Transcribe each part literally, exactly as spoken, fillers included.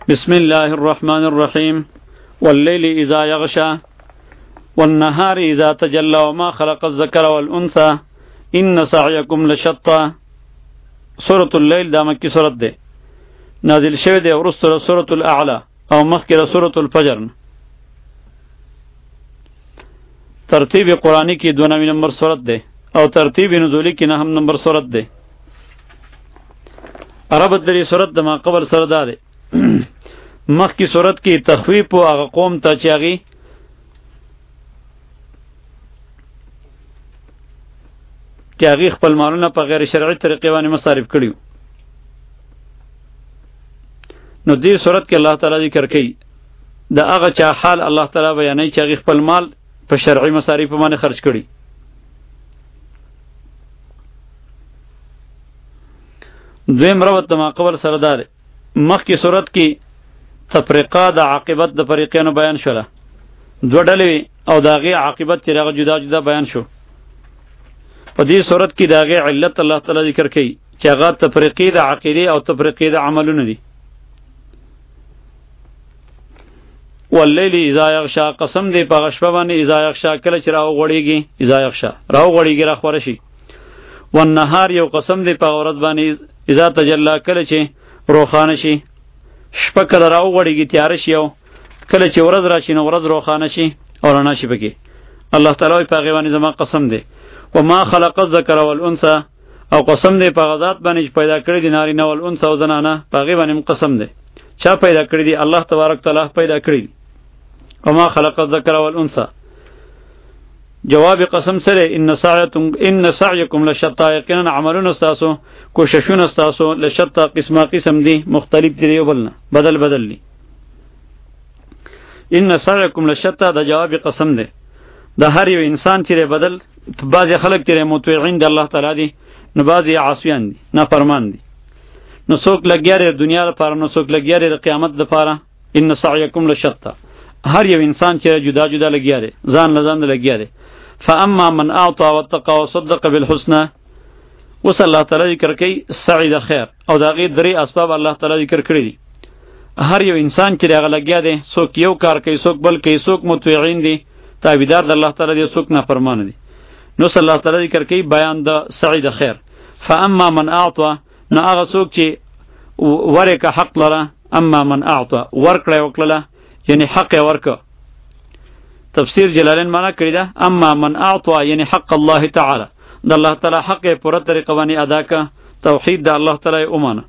بسم الله الرحمن الرحيم والليل إذا يغشى والنهار إذا تجلى وما خلق الذكر والأنثى إن سعيكم لشتى. سورة الليل دا مکی سورت ده نازل شوی ده ورست سورة الأعلى او مخکې سورة الفجر. ترتیب قرآنی کی دو نوی نمبر سورت ده او ترتیب نزولی کی نهم نمبر سورت ده. عربت دری سورت ده ما قبل سر ده مخ کی صورت کی تخویف و آغا قوم تا چاگی کہ آغی خپل مالونا پا غیر شرعی طریقی وانی مصارف کریو. نو دیر صورت کی اللہ تعالی ذکر کی دا آغا چا حال اللہ تعالی بیانی چاگی خپل مال پا شرعی مصارف وانی خرچ کری. دویم روت ما قبل سردار مخ کی صورت کی تفریقا دا عاقبت دا فریقینو بیان شولا دو ڈلی او داغی عاقبت چی راغ جدا جدا بیان شو. پا دی صورت کی داغی علت اللہ تعالی ذکر کی چی اغا تفریقی دا عقیدی او تفریقی دا عملون دی. واللیل اذا یغشا قسم دی پا غشبه بانی اذا یغشا کل چی راو غوڑیگی اذا یغشا راو غوڑیگی را خورشی. والنهار یو قسم دی پا غورت بانی اذا تجلا کل چی روخانشی شپه کله راو غړیږي تیار شي او کله چې ورځ راشي نو ورځ روښانه شي او رڼا شي پکې. الله تعالی په هغې باندې زما قسم دی وما خلق الذکر والانثى او قسم دی په هغه ذات باندې چې پیدا کړي دي نارینه او الانثى او زنانه په هغې باندې قسم دی. چا پیدا کړي دي؟ الله تبارک تعالی پیدا کړي دي. وما خلق الذکر والانثى جواب قسم سره ان سعیکم ان سعیکم لشتى یقینا عملون استاسو کوششون استاسو لشتى قسمه قسم دی مختلف دی یو بلنا بدل بدل لی. ان سعیکم لشتى دا جواب قسم دی دا هر یو انسان چې بدل بعضی خلق چې مطیعین دی الله تعالی دی نو بعضی عاصیان دی نافرمان دی. نو څوک لګیاره دنیا لپاره نو څوک لګیاره قیامت لپاره. ان سعیکم لشتى هر یو انسان چې جدا جدا لګیاره ځان لزان لګیاره. فاما من اعطى واتقى وصدق بالحسنى وصلی الله تعالی ذکر کوي سعید خیر او دا غي درې اسباب الله تعالی ذکر کړی دي. هر یو انسان چې هغه لګیا دی څوک یو کار کوي څوک بل کوي څوک مطیعین دي تابعدار د الله تعالی دي څوک نافرمان دي. نو صلی الله تعالی ذکر کوي بیان د سعید خیر. فاما من اعطى نو هغه څوک چې ورکه حق لره اما من اعطى ورکړی وکړه یعنی حق ورکه. تفسیر جلالین معنی کړی ده اما من اعطى یعنی حق الله تعالی د الله تعالی حق پوره طریقه باندې ادا کا توحید د الله تعالی اومانه.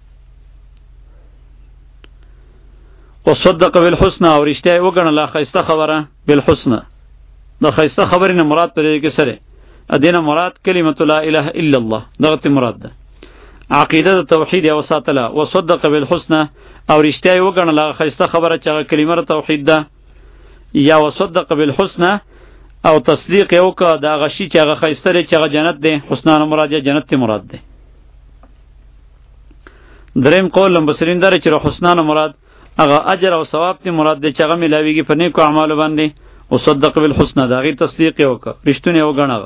وصدق بالحسنى او رښتیا وګڼله خیسته خبره بالحسنى د خیسته خبرې نه مراد پرې کې سره ادینه مراد کلمه لا اله الا الله دغه مراد ده عقیده د توحید او ساتله. وصدق بالحسنى او رښتیا وګڼله خیسته خبره چې کلمه توحید ده یا وصدق بالحسنى او تصدیق یو که دا غشی چې هغه خیسته دی چې هغه جنت دی حسنان مراد یا جنت تی مراد دی. دریم قول لمبصرین داره چې حسنان مراد هغه اجر او ثواب تی مراد دی چې هغه ملاویږي په نیکو اعمالو باندې. وصدق بالحسنى دا غي تصدیق یو که رښتونه وګڼه.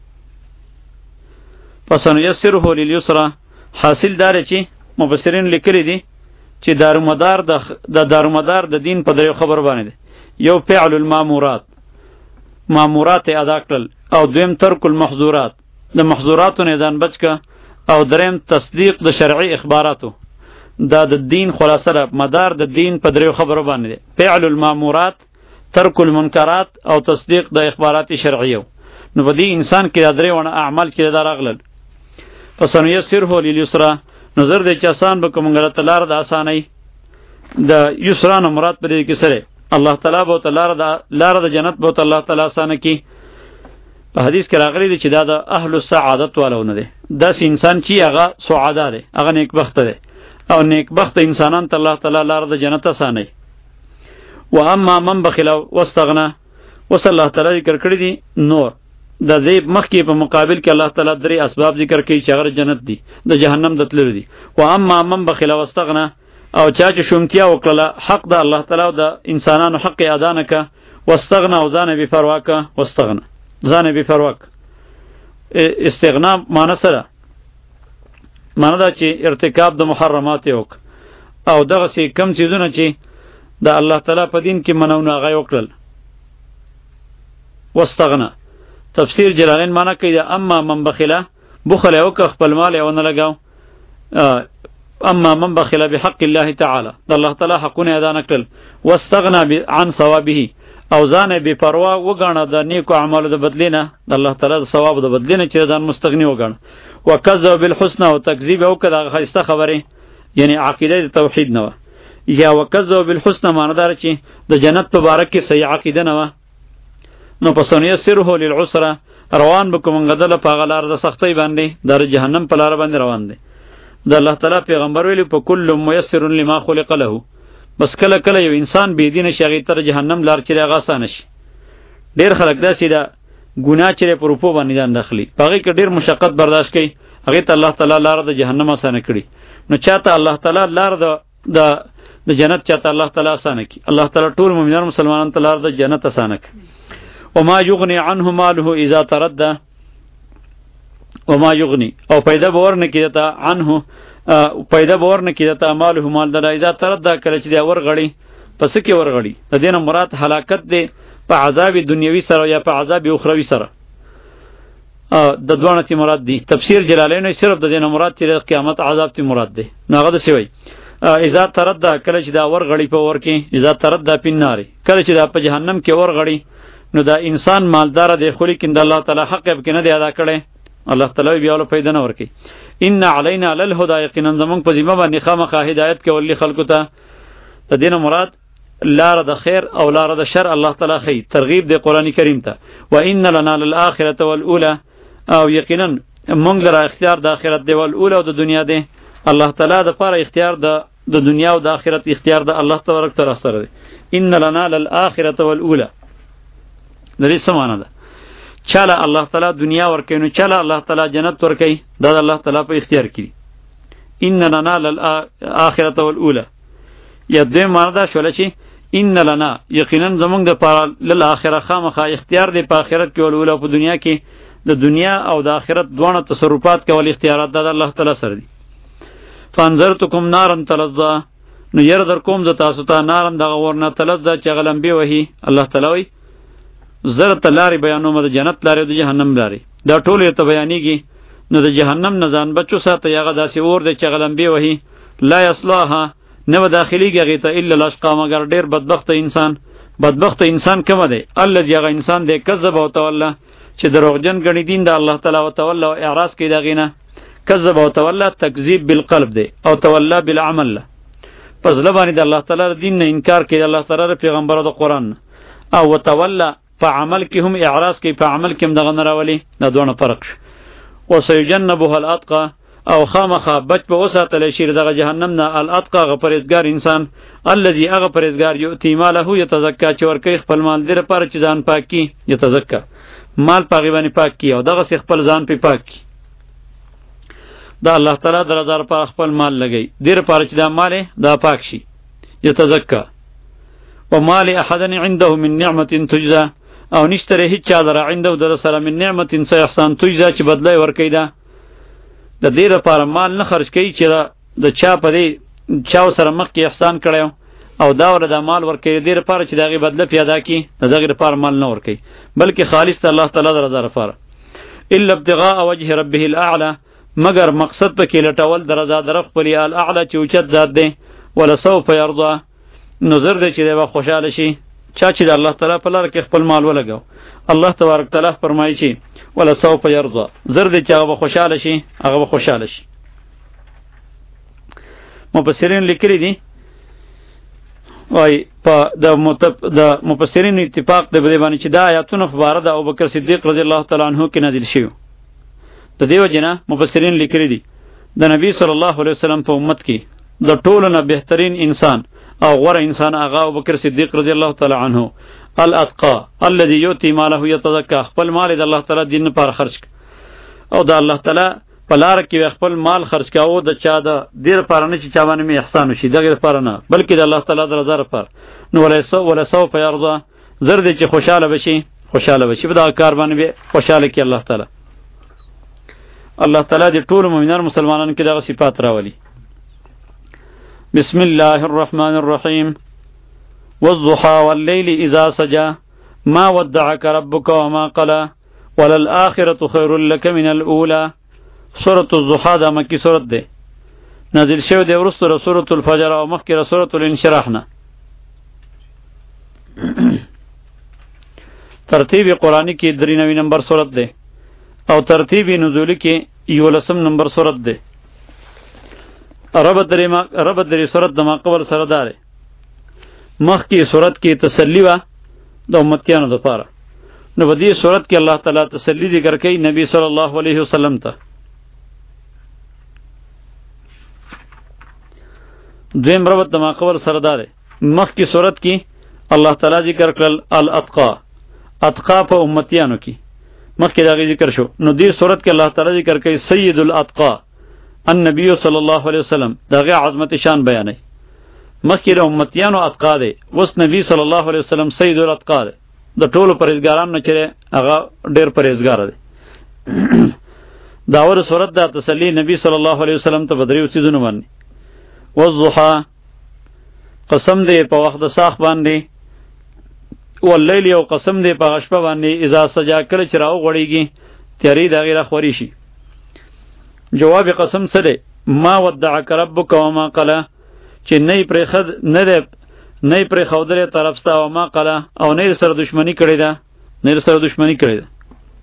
فسنيسره لليسرى حاصل داره چې مفسرین لیکلی دي چې دارومدار د دارومدار د دین په دریو خبر باندې دی. یو فعل المامورات مامورات ادا کړل او دویم ترک المحظورات د محظوراتو نه ځان بچ کا او دریم تصدیق د شرعي اخباراتو. دا د دین خلاصه را مدار د دین په دریو خبرو باندې دی. فعل المامورات ترک المنکرات او تصدیق د اخبارات شرعیو. نو په دې انسان کې د درې ونه اعمال کې دا راغلل. فسنيسره لليسرى نظر دې چې آسان به کوم غلط لار د آسانۍ د یسرا نه مراد پرې کې سره الله تعالی بو تعالی د لار د جنت بو الله تعالی آسان کی. په حدیث کې راغلی دی چې دا د اهل السعادت والونه دي. داس انسان چې هغه سعاده دی هغه نیک بخت دی او نیک بخت انسانان ته الله تعالی لار د جنت آسانای. و اما من بخل واستغنى وصلی الله تعالی ذکر کړی دی نور د دې مخکې په مقابل کې الله تعالی درې اسباب ذکر کړي چې هغه جنت دي د جهنم د تلل دي. و اما من بخل واستغنى او چا چې شومتیا وکړه حق د الله تعالی او د انسانانو حق ادا نه کا واستغنا او ځان به پروا کا واستغنا ځان به پروا استغنا معنی سره معنی دا چې ارتکاب د محرمات وک او دغه سي کم چیزونه چې د الله تعالی په دین کې منونه هغه وکړل. واستغنا تفسیر جلالین معنی کوي دا اما من بخله بخل او که خپل مال او نه لګاو، اما من بخل بحق الله تعالی د الله تعالی حقونه ادا نکړل. واستغنا عن ثوابه او ځان بے پروا وګڼه د نیکو اعمالو د بدلینه د الله تعالی د ثواب د بدلینه چې ځان مستغنی وګڼه. وکذب بالحسنى او تکذیب او کړه خسته خبره یعنی عقیده توحید نه و. یا وکذب بالحسنى معنی دار چې د جنت په باره کې صحیح عقیده نه و. نو پسونیه سره للعسره روان بکوم غدل په غلار د سختۍ باندې در جهنم په لار باندې روان دي. د الله تعالی پیغمبر ویلی په کل میسر لما خلق له، بس کله کله یو انسان بی دین شي تر جهنم لار چره غاسان شي. ډیر خلک داسې دا ګناه چره پر په باندې ځان داخلي پغې کې ډیر مشقت برداشت کوي، هغه ته الله تعالی لار د جهنم آسان کړي. نو چاته الله تعالی لار د د د جنت چاته الله تعالی آسان کړي. الله تعالی ټول مؤمنان مسلمانانو ته لار د جنت آسان کړي. وما یغنی عنه ماله اذا تردى، وما یغنی او پیدا باور نه کیدتا عنه پیدا باور نه کیدتا ماله مال دلا اذا تردى کله چې دا ورغړي پس کې ورغړي د دینه مراد هلاکت دی په عذاب دنیوي سره یا په عذاب اخروی سره. د دوانه تی مراد دی. تفسیر جلالین صرف د دینه مراد چې قیامت عذاب تی مراد دی. ناغه د سوی اذا تردى کله چې دا ورغړي په ور کې اذا تردى پیناره کله چې دا په جهنم کې ورغړي نو دا انسان مالدار دی خو لیکن د الله تعالی حق به کنه دی ادا کړي. الله تعالی بیا له پیدا نه ورکی. ان علینا للهدى یقینا زمون په ذمہ باندې خامخا هدایت کې ولي خلقو ته د دین مراد لار د خیر او لار د شر الله تعالی خي ترغیب دی قران کریم ته. و ان لنا للاخره والاولى او یقینا مونږ لره اختیار د اخرت دی او الاولى او د دنیا دی. الله تعالی د پاره اختیار د د دنیا او د اخرت اختیار د الله تبارک تعالی سره دی. ان لنا للاخره والاولى د دې سمانه ده چاله الله تعالی دنیا ورکوي نو چاله الله تعالی جنت ورکوي دا د الله تعالی په اختیار کې. ان لنا للاخره والاولى یا دې معنی دا شول چې ان لنا یقینا زمونږ د پاره للاخره خامخا اختیار دی په آخرت کې او په دنیا کې د دنیا او د آخرت دوه تصرفات کول اختیارات د الله تعالی سره دي. فانذرتکم نارا تلظى نو ير در کوم ز تاسو ته نارن دغه ورنه تلظى چې غلمبي وهي. الله تعالی وی زر تلاری بیانوم د جنت لاري د جهنم لاري دا ټول ته بیانېږي. نو د جهنم نه ځان بچو ساته یغه داسې اور د چغلمبي وهي لا یصلاها نو داخليږي هغه ته الا الاشقا مگر ډیر بدبخت انسان. بدبخت انسان کوم دی؟ الذي هغه انسان دی کذب او تولا چې دروغجن غنی دین د الله تعالی او تولا او اعراض کوي دغه نه. کذب او تولا تکذیب بالقلب دی او تولا بالعمل. پس لبانی د الله تعالی دین نه انکار کوي، الله تعالی پیغمبر د قران او وتولا په عمل کې هم اعراض کوي، په عمل کې هم دغه نراولي. دا دوه فرق شو. وسيجنبها الاتقى او خامخا بچ په وساتل شي دغه جهنم نه الاتقى غ پرهیزګار انسان الذي هغه پرهیزګار یؤتی ماله یتزکا چې ورکه خپل مال در پر چې ځان پاکي یتزکا مال پاغي باندې پاکي او دغه خپل ځان په پاکي. دا الله تعالی درزار په خپل مال لګي در پر چې دا مال دا پاک شي یتزکا. ومال احد عنده من نعمه تجزى او نشتره هیڅ چا در عنده در سره من نعمت انسان احسان تجزا چې بدله ورکړي دا د دې لپاره مال نه خرج کوي چې د چا په دې چا سره مخ کې احسان کړو او دا ور د مال ورکړي دې لپاره چې دغه بدله پیدا کی دغه لپاره مال نه ورکړي بلکې خالص الله تعالی د رضا لپاره. الا ابتغاء وجه ربه الاعلى مگر مقصد په کې لټول د رضا در خپل الاعلى چې اوچت ذات دی. ولا سوف يرضى نظر دې چې دا خوشاله شي چا چې د الله تعالی په لار کې خپل مال ولګاو. الله تبارک تعالی فرمایي چې ولا سوف يرضى زر دې چې هغه خوشاله شي هغه خوشاله شي. مفسرین لیکلي دي وای په د د مفسرین اتفاق د بده باندې چې دا آیاتونه مبارک د ابوبکر صدیق رضی الله تعالی عنہ کې نازل شوی. د دیو جنا مفسرین لیکلي دي د نبی صلی الله علیه وسلم په امت کې د ټولو نه بهترین انسان او غوره انسان هغه ابوبکر صدیق رضی الله تعالی عنہ الاتقى الذي يؤتي ماله يتزكى خپل مال د الله تعالی دین پر خرج او د الله تعالی په لار کې خپل مال خرج کاوه د چا د ډیر پر نه چې چا باندې می احسان وشي دغه پر نه بلکې د الله تعالی د رضا لپاره. نو ولا سو ولا سوف يرضى زر دې چې خوشاله بشي خوشاله بشي په دا کار باندې خوشاله کې الله تعالی. الله تعالی د ټول مؤمنان مسلمانانو کې دغه صفات راولي. بسم الله الرحمن الرحيم والضحى والليل إذا سجى ما ودعك ربك وما قلى وللآخرة خير لك من الأولى. سورة الضحى دا مکی سورت ده، نازل شو ده ورستو سورة الفجر او مخی سورة الانشراحنا. ترتیب قرآنی کی درینوی نمبر سورت ده او ترتیب نزولی کی یولسم نمبر سورت ده. ربط دری, ربط دری سورت دا ما قبل سرداره مخ کی سورت کی تسلی و دا امتیانو دا پارا. نو بدی سورت کی اللہ تعالی تسلی ذکر کئی نبی صلی اللہ علیہ وسلم تا. دویم ربط دا ما قبل سرداره مخ کی سورت کی اللہ تعالی ذکر کرل الاتقا، اتقا پا امتیانو کی مخ کی داغی ذکر شو. نو دی سورت کی اللہ تعالی ذکر کئی سید الاتقا النبی صلی اللہ علیہ وسلم، داغی عظمت شان بیانی مخی دا امتیانو اتقا دے. وس نبی صلی اللہ علیہ وسلم سید الاتقا دے، دا ټولو پرهیزګاران نه چره هغه ډیر پرهیزګار دی. داور صورت دا تسلی نبی صلی الله علیه وسلم ته بدریو سیدونو باندې. والضحى قسم دے په وخت د ساخ باندې، واللیل یو قسم دے په غشپه باندې، اذا سجا کله چې راو غړیږي تیاری دا غیره خوري شي. جواب قسم څه دی؟ ما ودعک ربک وما قلى، چې نه پرې خد نه دی نه پرې خودره طرف ستا او ما قلى، او نه سره دشمنی کړی ده، نه سره دشمنی کړی ده.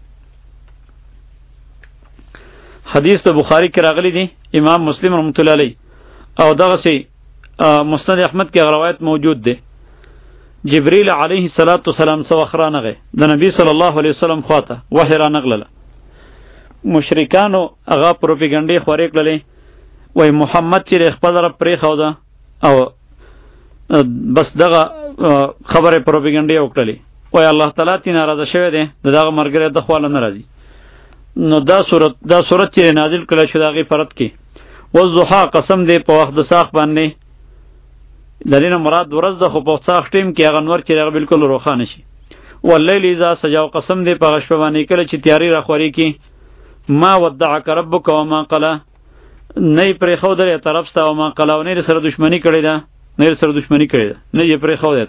حدیث ته بخاری کې راغلی دی، امام مسلم رحمۃ اللہ علیہ او دغه سی مسند احمد کې روایت موجود دی. جبريل علیه الصلاۃ والسلام سو اخرانغه د نبی صلی الله علیه وسلم خواته وحی را نقلله. مشرکانو هغه پروپاګاندا خورې کړلې، وای محمد چې خپل رب پرې خو ده او بس دغه خبره پروپاګاندا وکړلې، وای الله تعالی تی ناراضه شوی دی، دغه مرګره د خواله ناراضي. نو دا صورت دا صورت چې نازل کړل شو دغه فرت کې والضحى قسم دی په وخت د ساخ باندې، دلینه مراد ورځ د خو په ساخ ټیم کې هغه نور چې هغه بالکل روښانه شي. واللیل اذا سجا قسم دی په غشپه باندې کله چې تیاری را خوري کې، ما ودعک ربک وما قلى، نه پرې خو درې طرف ستا وما قلى، او نه سره دشمنی کړی ده، نه سره دشمنی کړی ده، نه یې پرې خو ده.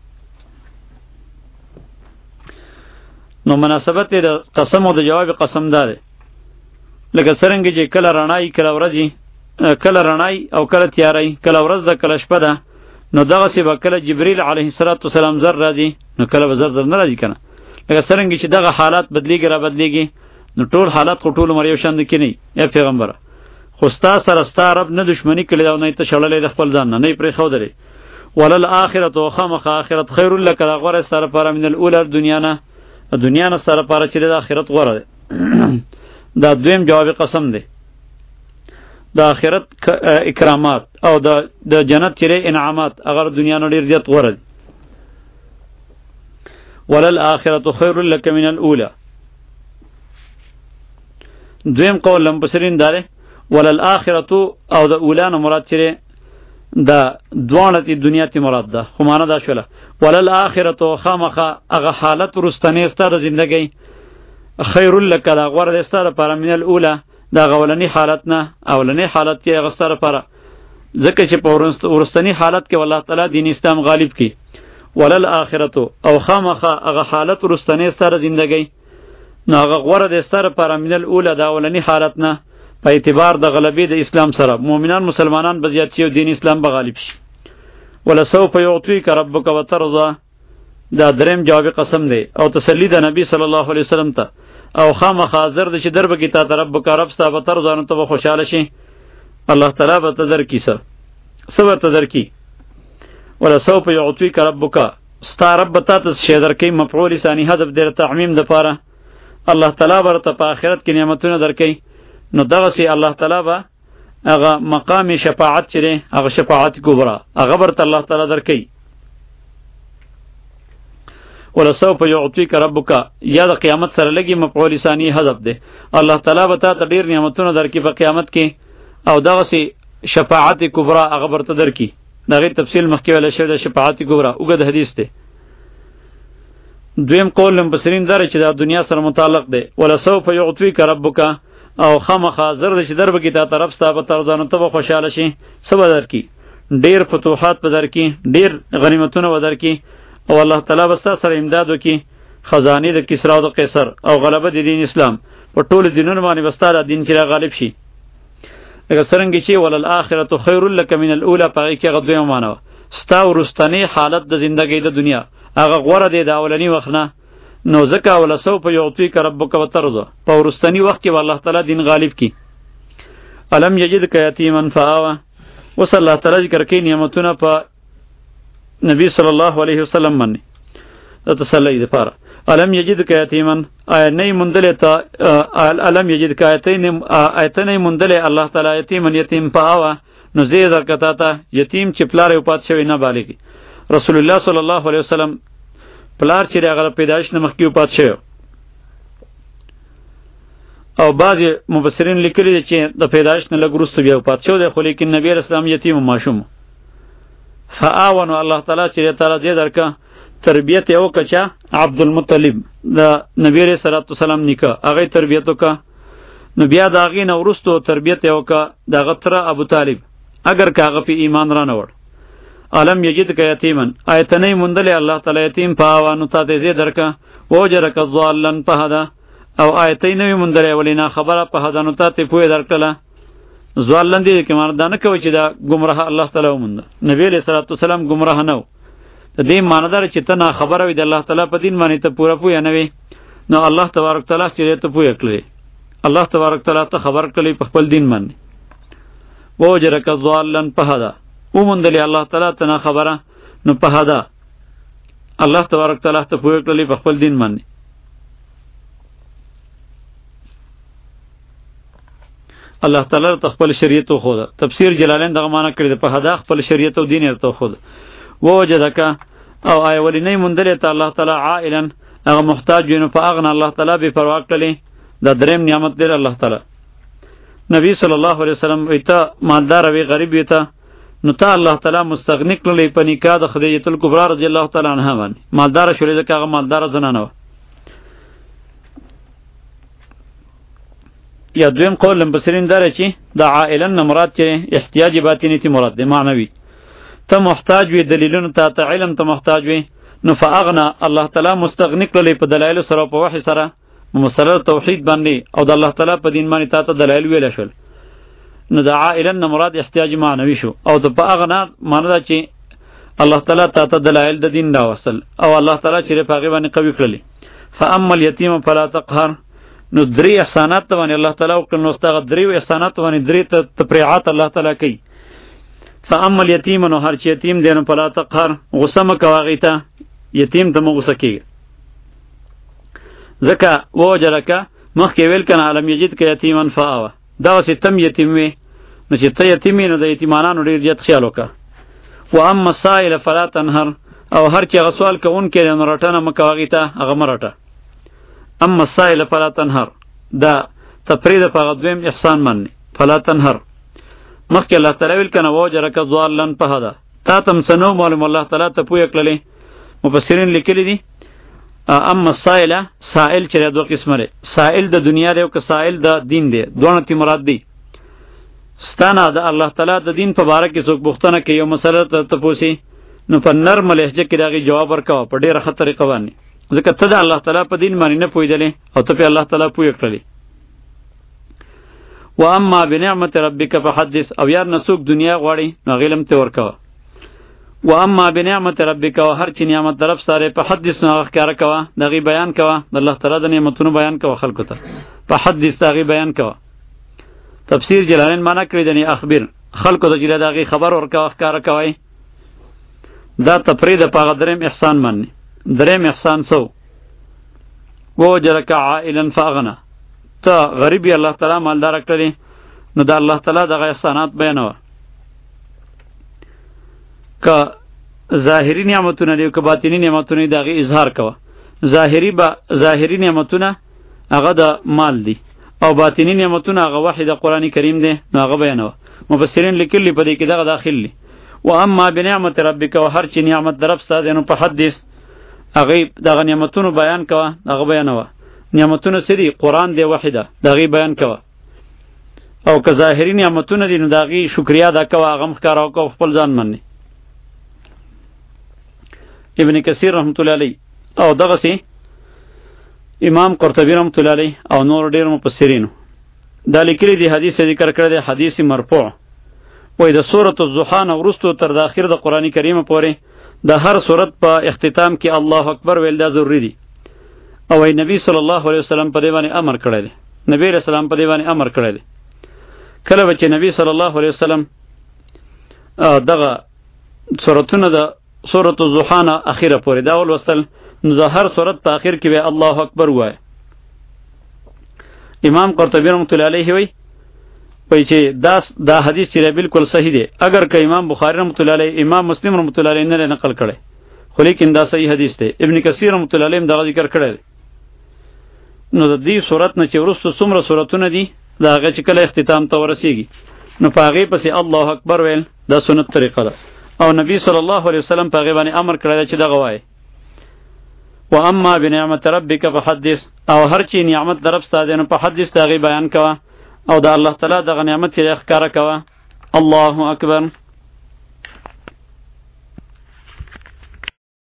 نو مناسبت د قسم او د جواب قسم دار لکه څنګه چې کله رڼای کله ورځي، کله رڼای او کله تیاری، کله ورځ ده کله شپه ده. نو دغه سی به کله جبرئیل علیه السلام زر راځي، نو کله به زر زر نه راځي کنه. لکه څنګه چې دغه حالات بدلیږي را بدلیږي، نو ټول حالات خو ټول مریو شاند کې نه. یا پیغمبره خو ستا سره ستا رب نه دشمنی کړی دا، نه ته شړلې د خپل ځان نه نه پرې خو درې. ولل اخرت وخمخ اخرت خیر لک، دا غوړه سره پر من الاولى دنیا نه، دنیا نه سره پر چې د اخرت غوړه ده. دا دویم جواب قسم دی. د اخرت اکرامات او د د جنت چیرې انعامات اگر دنیا نه ډیر زیات غوړه دي. ولل اخرت خیر لک من الاولى. دویم قول لمبسرین داره ولل اخرت او د اولانو مراد چیرې دا دوانه تی دنیا تی مراد ده، خو معنا دا شوله ولل اخرت خامخه هغه حالت ورستنی ستاره زندگی خیر لک، دا غوړه ستاره پر من الاولى، دا غولنی حالت نه اولنی حالت کې غستاره پر، ځکه چې په ورستنی حالت کې الله تعالی دین اسلام غالب کی. ولل اخرت او خامخه هغه حالت ورستنی ستاره زندگی نو هغه غوړه د ستاره پر من الاولى، دا اولنی حالت نه په اعتبار د غلبې د اسلام سره مؤمنان مسلمانان به زیات شي او دین اسلام به غالب شي. ولسوف یعطیک ربک وترضى، دا دریم جواب قسم دی او تسلی د نبی صلی الله علیه وسلم ته، او خامخ حاضر د چې درب کی تا ربک رب ستا به ترضى، نو ته خوشاله شي، الله تعالی به تذر کی سر صبر تذر کی. ولسوف یعطیک ربک، ستا رب ته ته شیدر کی مفعول ثانی حذف در تعمیم د پاره، الله تعالی برته په آخرت کې نعمتونه درکې. نو دغه سي الله تعالی به هغه مقام شفاعت چره، هغه شفاعت کبرا هغه برته الله تعالی درکې. ولسوف یعطیک ربک یا د قیامت سره لګي مفعول ثانی حذف ده، الله تعالی به ته ډیر نعمتونه درکې په قیامت کې، او دغه سي شفاعت کبرا هغه برته درکې. دغه تفصیل مخکې ویل شوی د شفاعت کبرا اوګه حدیث ده. دویم قول لمبسرین داره چې دا دنیا سره متعلق ده. ولسوف یعطیک ربک او خامخا زر د چې درب کی تا طرف ستا به ترځانو ته خوشاله شي، سبا در کی ډیر فتوحات به درکې، ډیر غنیمتونه به درکې، او الله تعالی به ستا سره امداد وکړي، خزانې د کسرا او د قیصر او غلبه د دین اسلام په ټولو دینونو باندې به ستا دا دین چې را غالب شي. لکه څرنګه چې وللآخرة خیر لک من الاولی، په هغې کې هغه دویمه معنی وه، ستا وروستنی حالت د زندګۍ د دنیا هغه غوره دی د اولني وخت نه. نو ځکه ولسوف یعطیک ربک وترضی، په وروستني وخت کې به الله تعالی دین غالب کړي. الم یجدک یتیما فآوی، اوس الله تعالی ذکر کوي نعمتونه په نبی صلی الله علیه وسلم باندې د تسلی دپاره. الم یجدک یتیما، آیا نه موندلې ته، الم یجدک آیته نه موندلې الله تعالی یتیما یتیم فآوی، نو زه یې درکړه ته یتیم چې پلار یې وفات شوی نه بالغ. رسول الله صلی الله علیه وسلم پلار چې هغه پیدایش نه مخکې وفات شوی، او بعضې مفسرین لیکلي دي چې د پیدایش نه لږ وروسته بیا وفات شوی دی، خو لیکن نبی علیه السلام یتیم و ماشوم. فآوی، نو الله تعالی چې تعالی دې درکړه تربیت یې وکړه چا؟ عبدالمطلب د نبی علیه الصلاة والسلام نیکه، هغه یې تربیت وکړه. نو بیا د هغې نه وروستو تربیت یې وکړه د هغه تره ابوطالب، اگر که هغه پې ایمان را نه وړ. علم یجدک یتیما، آیته نه یې موندلې الله تعالی یتیم فآوی، نو تا ته یې درکړه. ووجدک ضالا فهدی، او آیته یې نه وي موندلې ولې ناخبره فهدی، نو تا ته یې پوهه درکړله. ضالا دې کې معنی دا نه کوي چې دا ګمراه الله تعالی ومونده، نبی علیه صلات وسلام ګمراه نه و. د دې معنی دا چې ته ناخبره وي د الله تعالی په دین باندې، ته پوره پوهه نه وي، نو الله تبارک تعالی چې ته پوهه کړې، الله تبارک تعالی ته خبر کړلی په خپل دین باندې. ووجدک ضالا فهدی، وموندلې الله تعالی ته ناخبره، نو فهدی الله تبارک تعالی ته پوهه کړلی په خپل دین باندې. الله تعالی ته خپل شریعت وښوده. تفسیر جلالین دغه معنی کړی د فهدی خپل شریعت او دین یې ورته وښوده. ووجدک، او آیا ولې نه یې موندلې ته الله تعالی عائلا، هغه محتاج وي، نو فاغنی، الله تعالی بې پروا کړلی. دا دریم نعمت دی الله تعالی. نبی صلی الله علیه وسلم وی ته مالدار وی غریب وی ته، نو ته الله تعالی مستغنی کړلی په نکاح د خدیجة الکبرا رضی الله تعالی عنها باندې. مالدار شولې ځکه هغه مالداره زنانه وه. یا دویم قول مفسرین دا دی چې د عائلا نه مراد چې احتیاج باطني تی مراد دی، معنوي. ته محتاج وي دلیلونو ته، ته علم ته محتاج وي، نو فاغنا، الله تعالی مستغنی کړلی په دلایلو سره، په وحی سره، مسله توحید باندې او د الله تعالی په دین باندې تا ته دلایل ویل شول. نو د عائلا نه مراد احتیاج معنوي شو، او د فاغنا معنی دا چې الله تعالی تا ته دلایل د دین راوستل، او الله تعالی چې په هغې باندې قوي کړلی. فاما الیتیم فلا تقهر، نو درې احسانات ته باندې الله تعالی وکړل، نو ستغه درې احسانات باندې درې تفریعات الله تعالی کوي. فاما الیتیم، نو هر چې یتیم دی نو فلا تقهر، غصه مه کوه هغې ته، یتیم ته مه غصه کېږه. ځکه ووجدک مخکې ویل که نه علم یجدک یتیما فآوی، دغسې تم یتیم وې، نو چې ته یتیم وې نو د یتیمانانو ډېر زیات خیال وکړه. واما السائل فلا تنهر، او هر چې هغه سوال کوونکی دی نو رټنه مه کوه هغې ته، هغه مه رټه. اما السائل فلا تنهر، دا تفرید په هغه دویم احسان باندې، فلا تنهر. مخکې الله تعالی ویل که نه ووجدک ضالا فهدی، تا ته هم څه نه معلوم، الله تعالی ته پوهه کړلې. مفسرین لیکلي دي اما السائل، سائل چې دوه قسمه دی، سائل د دنیا دی او که سائل د دین دی، دواړه تی مراد دی. ستانه د الله تعالی د دین په باره کې څوک پوښتنه کوي، یو مسله ته تپوسي، نو په نرمه لهجه کې د هغې جواب ورکوه په ډېره ښه طریقه باندې، ځکه ته د الله تعالی په دین باندې نه پوهېدلې او ته پې الله تعالی پوهه کړلې. و اما بنعمت ربک فحدث، او یار نه څوک دنیا غواړي نو هغې له هم ته ورکوه. و اما بنعمت ربک، او هر چې نعمت د رب سره فحدث، نو هغه ښکاره کوه، د هغې بیان کوه، د الله تعالی د نعمتونو بیان کوه خلکو ته. فحدث، د هغې بیان کوه. تفسیر جلالین معنا کړی دی اخبر، خلکو ته چې د هغې خبر ورکوه، ښکاره کوئ. دا تفرید په هغه دریم احسان باندې. دریم احسان سو ووجدک عائلا فاغنی، ته غریب یې الله تعالی مالداره کړلی، نو د الله تعالی دغه احسانات بیانوه. که ظاهري نعمتونه دي او که باطني نعمتونه دي د هغې اظهار کوه. ظاهري به ظاهري نعمتونه هغه د مال دي، او باطني نعمتونه هغه وحی د قرآن کریم دی، نو هغه بیانوه. مفسرین لیکلي په دې کې دغه داخل دي. و اما بنعمت ربک، او هر چې نعمت د رب ستا دی نو فحدث، هغې دغه نعمتونو بیان کوه، هغه بیانوه. نعمتونه څه دي؟ قرآن دی، وحی ده، د هغې بیان کوه. او که ظاهري نعمتونه دي نو د هغې شکریا ادا کوه، هغه هم ښکاره وکړه، خپل ځان منې. ابن کثیر رحمت الله علیه او دغسې امام قرطبی رحمت الله علیه او نور ډېر مفسرینو دا لیکلي دي، حدیث ذکر کړی دی، حدیث مرفوع وایي د سورة الضحی نه وروستو تر د اخر د قرآن کریم پورې د هر سورت په اختتام کې الله اکبر ویل دا ضروري دي. او ای نبی صلی الله علیه وسلم په دې باندې امر کړی دی، نبی علیہ السلام په دې باندې امر کړی دی. کله به چې نبی صلی الله علیه وسلم دغه سورتونه د سورة الضحی نه اخره پورې دا ولوستل، نو د هر سورت په اخر کې به الله اکبر وایي. امام قرطبی رحمت الله علیه وایي وایي چې دا دا حدیث چې بالکل صحیح دی، اگر که امام بخاری رحمت الله علیه امام مسلم رحمت الله علیه نه نقل کړي، خو لیکن دا صحیح حدیث دی. ابن کثیر رحمت الله علیه دغه ذکر کړی دی. نو د دې صورت نه چې وروسته څومره صورتونه دي د هغه چې کله اختتام ته ورسیږي نو په هغې پسې الله اکبر ویل دا سنت طریقه ده، او نبی صلی الله علیه وسلم په هغې باندې امر کړی دی چې دغه وایي. و اما بنعمت ربک فحدث، او هر چی نعمت در رب ستا دی نو په حدث د هغې بیان کوه، او د الله تعالی دغه نعمت چې دی ښکاره کوه. الله اکبر.